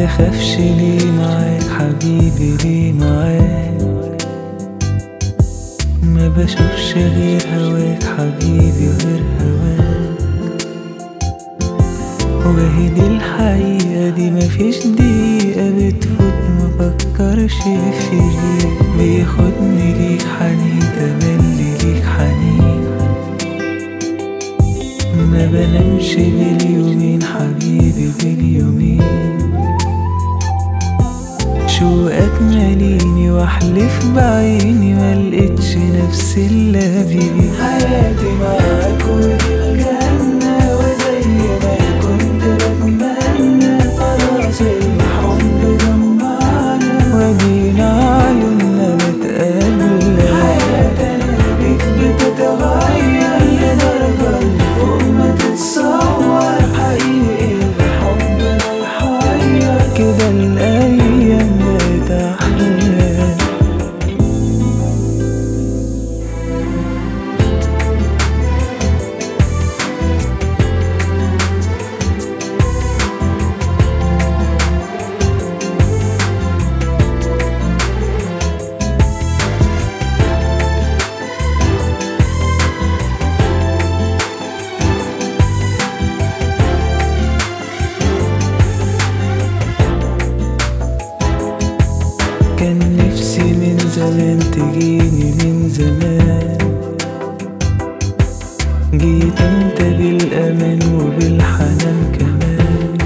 بخافش ليه معاك حبيبي، ليه معاك ما بشوفش غير هواك حبيبي، غير هواك. وهي دي الحقيقة دي مفيش دقيقة بتفوت مفكرش فيك، بياخدني ليك حنين تملي ليك حنين. ما بنامش باليومين حبيبي باليومين، شوقك ماليني واحلف بعيني ملقتش نفسي الا بيك. حياتي معاك ودي الجنة، وزي ما كنت بتمنى خلاص الحب جمعنا ودينا عيوننا متقابلة. حياتنا بيك بتتغير لدرجة فوق ما تتصور، حقيقي الحب ما يحير كده الأيام بقت أحلى. كان نفسي من زمان تجيني من زمان، جيت انت بالامان وبالحنان كمان.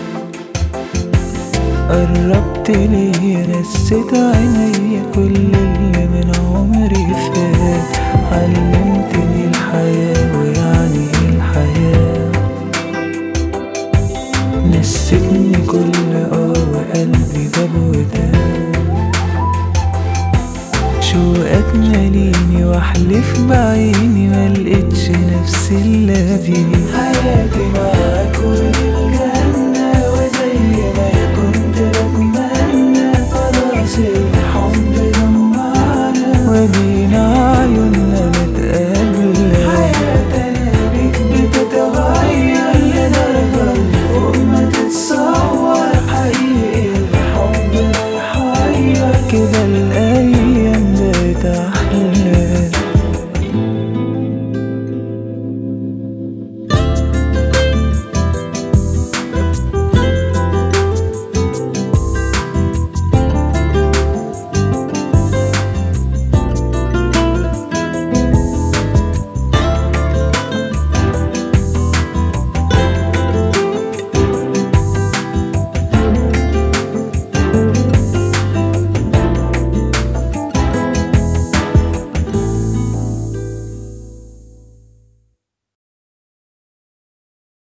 قربت ليا نسيت عينيا كل اللي من عمري فات، علمتني الحياة ويعني ايه الحياة. نسيتني كل وقلبي داب وداب، شوقك ماليني واحلف بعيني ملقتش نفسي الا بيك. حياتي معاك